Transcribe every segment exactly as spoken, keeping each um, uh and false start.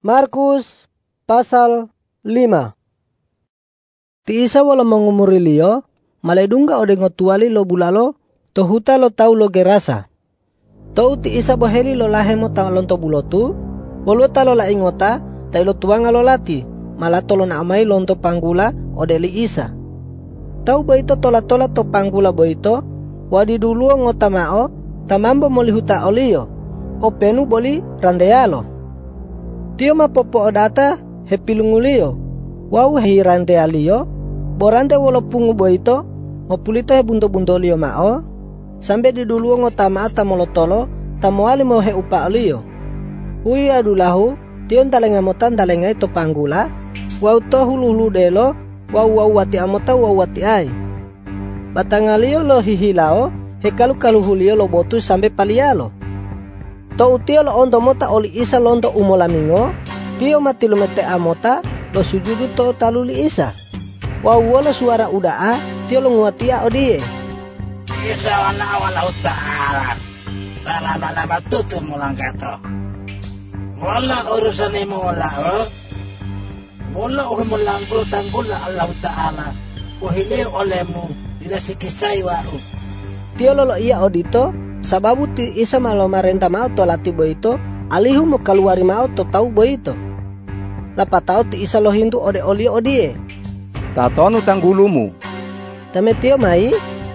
Markus pasal lima. Ti Isa wala mangumuri liyo, maledungga ode ngotuali lo bulalo, to huta lo tau lo gerasa. To ti Isa boheli lo lahemo ta lonto bulotu, bolo talo la ingota, ta ilo tuanga lo lati, malato lo na amai lonto panggula ode li Isa. Tau boito tola tola to panggula boito, wadi dulu ngota mao, tamambo moli huta olio, o penu boli randealo. Tio mapopo odata hepilungulio, wau hei rante alio, borante wolo pungu boito, mopulito he bunto bunto lio mao, sampai di dulu ngotama ata molotolo, tamoali mo he upa alio. Hui adulahu, tio ntalenga motan talenga ito panggula, wau to hulu hulu delo, wau wau wati amota wau wati ai. Batangalio lo hihilao, he kalu kalu hulio lo botu sampai palialo. To utio lo ondo mota oli Isa londo umolamingo, tio mati lo mete amota lo sujudu to taluli Isa. Wau wala suara udaa, tio lo nguatia odie. Isa wana wala utara, lala lala batutu mulang kato. Wala urusan imo wala o, wala umulang bulutang gula Allah Ta'ala, uhili olemu, ila sikisay wau. Tio lolo iya odito, sababu ti Isa malo marenta mao to lati boito, alihu mo kaluari mao to tau boito. Lapatao ti Isa lo hindu ode oli odie. Tatonu tanggulumu. Tame tio mai?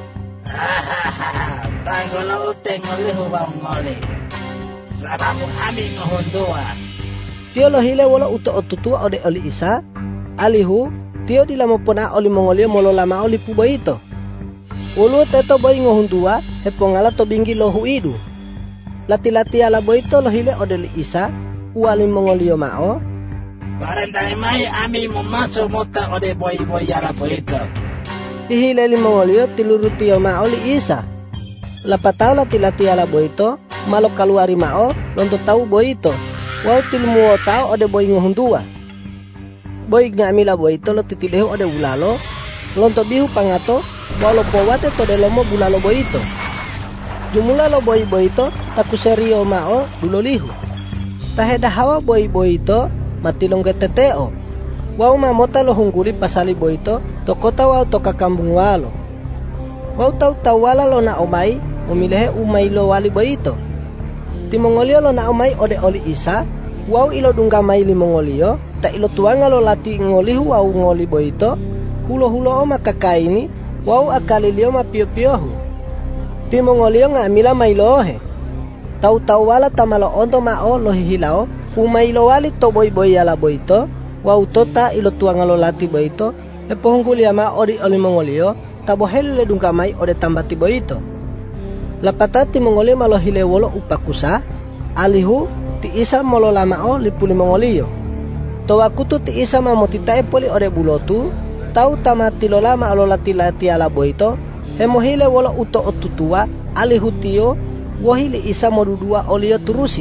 Tanggula uteng olihu bang oli. Sababu kami ngohundua. Tio lo hile wala uto otutua ode oli Isa, alihu tio dilamopona oli mongolio molo lama oli pu boito. Ulu teto boy ngohundua hepongala to binggi lo huidu. Lati-lati ala boito lo hile ode li Isa, uali mongolio mao. Barandai mai ami memaso mota ode boy boy ala boito. Ihile li mongolio tiluru tio mao li Isa. Lapatao lati-lati ala boito, malo kaluari mao, lonto tau boito. Wau tilmuo tao ode boy ngohundua. Boy ngamila boito lo titilehu ode ulalo, lonto bihu pangato, walo powate to delomo bulalo boito. Jumula lo boy boito taku serio mao dulolihu. Taheda hawa boy boito matilong keteteo. Wau mamota lo hungguri pasali boito to kota wau to kakambung walo. Wau tau tawala lo na omai umilehe umai lo wali boito. Timongolio lo na omai ode oli Isa, wau ilo dunggamai li mongolio, ta ilo tuanga lo lati ngolihu wau ngoli boito, hulo-hulo o makakaini, wau akalilio mapio-piohu. Timongolio ngamila mailohe. Tau-tau wala tamalo onto mao lo hihilao, umailo wali to boy-boy ala boito, wau tota ilo tuanga lo lati boito, epohunggulia ma ori oli mongolio, tabohele le dungkamai ode tambati boito. Lapata timongolio malo hile wolo upakusa, alihu ti Isa molo lamao lipuli mongolio. Towakutu ti Isa mamotitae poli ode bulotu, tau tamati lo lama alo lati-lati ala boito, hemohile wolo uto otutua, alihu tio, wohili Isa modudua olio turusi.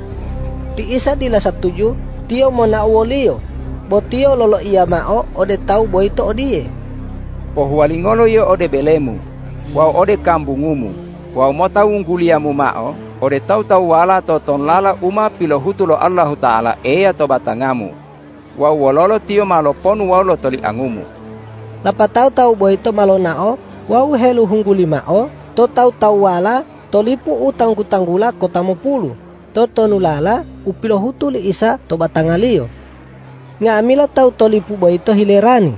Ti Isa dila satuju, tio mona wolio, bo tio lolo iya mao ode tau boito odie. Pohualingolo yo ode belemu, wau ode kambungumu, wau mota ungguliamu mao, ode tau-tau wala toton lala uma pilohutu lo Allah Ta'ala eya to batangamu. Wau wololo tio maloponu wau lo toli angumu. Lapatau tau boito malo nao, wau helu hungguli mao, to tau tau wala, to lipu utang kutanggula kota mopulu, to tonulala, upilo hutu li Isa to batangalio. Nga amila tau to lipu boito hilerani.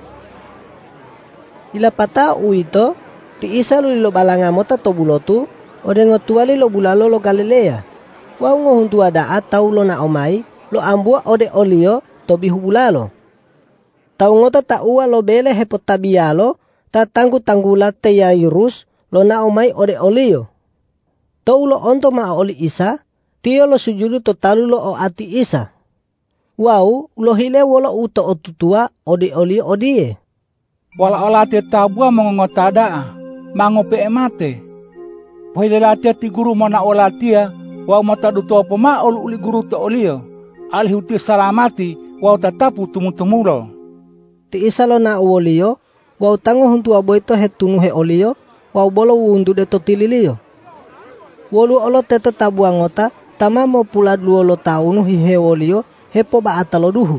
Ilapata uito, ti Isa lulilo balangamota to bulotu, ode ngotuali lo bulalo lo Galilea. Wau ngohuntua daa tau lo na omai, lo ambua ode olio, to bihu bulalo. Tau ngota ta ua lo bele hepot tabialo, ta tanggu tanggula te yairus, lo na omai ode olio. Tau lo onto ma oli Isa, tio lo sujudu to talu lo o ati Isa. Wau lo hile wolo uto otutua ode olio odie. Wala olatia tabua mongotada, mangope emate. Pahile latia ti guru mana olatia, wau mata dutua poma olu uli guru to olio. Alihuti salamati, wau tatapu tumu-tumulo. Ti Isa lo na uolio, wau tango huntua boito he tunu he olio, wau bolo wundu de totililio. Wolu olo teto tabuangota, tama mo pula duolo taunu hi he olio, hepo baata lo duhu.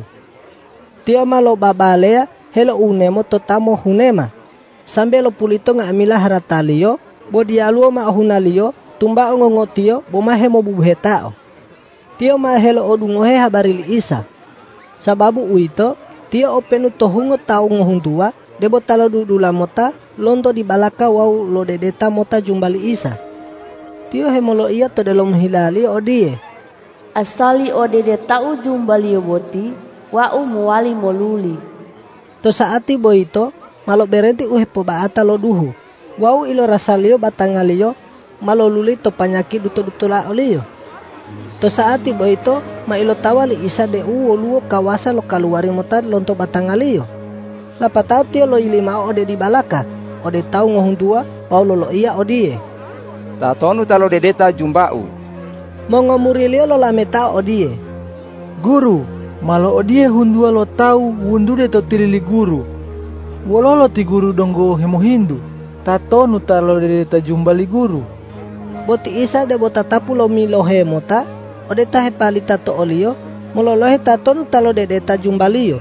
Tio malo babalea helo unemo totamo hunema. Sambil lo pulito nga amila haratalio, bo dialuo ma hunalio, tumba ngongotio, bo mahemo bubuhetao. Tio ma helo odungohe habarili Isa. Sababu uito, tio openu tohungo tau ngohundua, debo talo dudula mota, londo di balaka wau lo dedeta mota jumbali Isa. Tio hemolo ia to delom hilali odie. Asali odede tau jumbali boti, wa umuwali moluli. To saati boito, malo berenti uhepo baata lo duhu. Wau ilo rasalio batangalio, malo luli to panyaki duto-dutula olio. To saati boito, ma ilo tawali Isa de uwo luo kawasa lo kaluari motad lonto batangalio. Lapatao tio lo ilimao ode di balaka, ode tau ngohundua, wau lo lo iya odie. Tatonu talo dedeta jumbau. Mongomurilio lo lametao odie. Guru, malo odie hundua lo tau wundude to tilili guru. Wololo ti guru donggo hemo hindu. Tatonu talo dedeta jumbali guru. Boti Isa de bota tapu lo milo hemota, ode tahe palita to olio, mololohe tatonu talo dedeta jumbalio.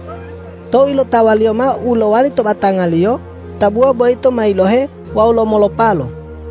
To ilo tawalio ma ulo wali to batangalio, tabua boito mailohe wau lo molopalo.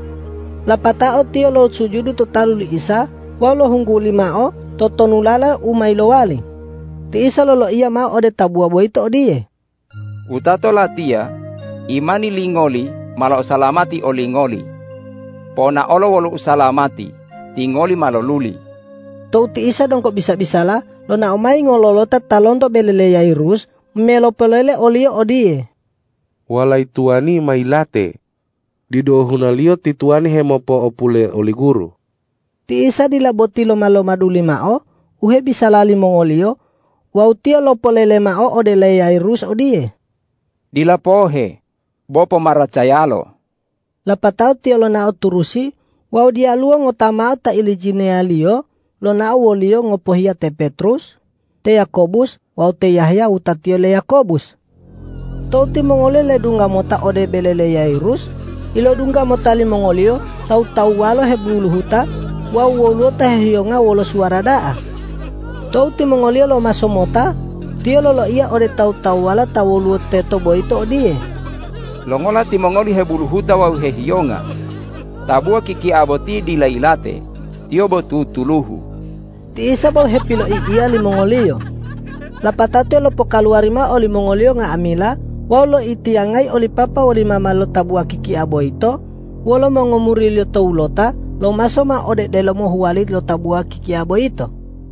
Lapatao tio lo sujudu to taluli Isa, wau lo hungguli mao, to tonulala umailo wali. Ti Isa lolo iya ma ode tabua boito odie. Utato latia, imani lingoli, malo salamati olingoli. Pona olo wolo usalamati, tingoli malo luli. To ti Isa dong kok bisa-bisala, lo na omai ngololota talondo belele yairus, melo pelele olio odie. Walai tuani mailate. Dido hunalio tituani hemopo opule oli guru. Ti Isa dilaboti lo malo maduli mao, uhe bisa lali mongolio, wau tio lo polele mao odele yairus odie. Dilapohe, bopo maracayalo. Lapatao tio lo nao turusi, wau dia luo ngotamao ta ilijinea lio, lo nao wolio ngopohia te Petrus, te Yakobus, wau te Yahya utatio le Yakobus. Tauti mongole le dunga mota ode belele yairus, ilo dunga mota li mongolio, tau tau walo he bulu huta, wau wolo ta hionga wolo suara daa. Tauti mongolio lo maso mota, tio lo lo ia ode tau tau wala tau wolo teto boito odie. Longola ti mongoli he bulu huta wau he hionga. Tabua kiki aboti di lailate, tio botu tuluhu. Ti Isa bo he pilo iya li mongolio. Lapatate lo pokaluarima oli mongolio nga amila, wau lo itiangai oli papa oli mama lo tabua kiki aboito, wolo mongomurilio toulota, lo maso ma ode de lo mohuali lo tabua kiki aboito.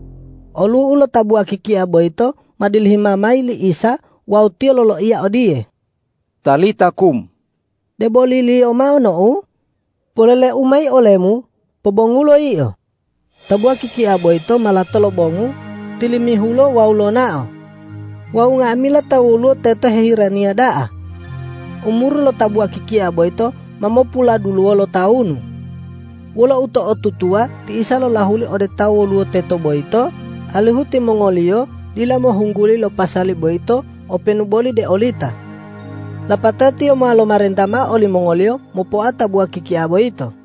Olu ulo tabua kiki aboito, madilhima mai li Isa, wau tio lo lo iya odie. Talita kum. Deboli li o mao no u, polele umai olemu, pobongulo iyo. Tabua kiki aboito malatolo bongu, tilimi hulo wau lo nao. Wau nga amila tawulo teto hehirania daa. Umur lo tabua kiki aboito, mamopula dulu lo taunu. Wala uto otutua, ti Isa lo lahuli ode tawulo teto boito, alihuti mongolio, dila mohungguli lo pasali boito, o penuboli de olita. Lapatati o malo marentama oli mongolio, mupo ata bua kiki aboito.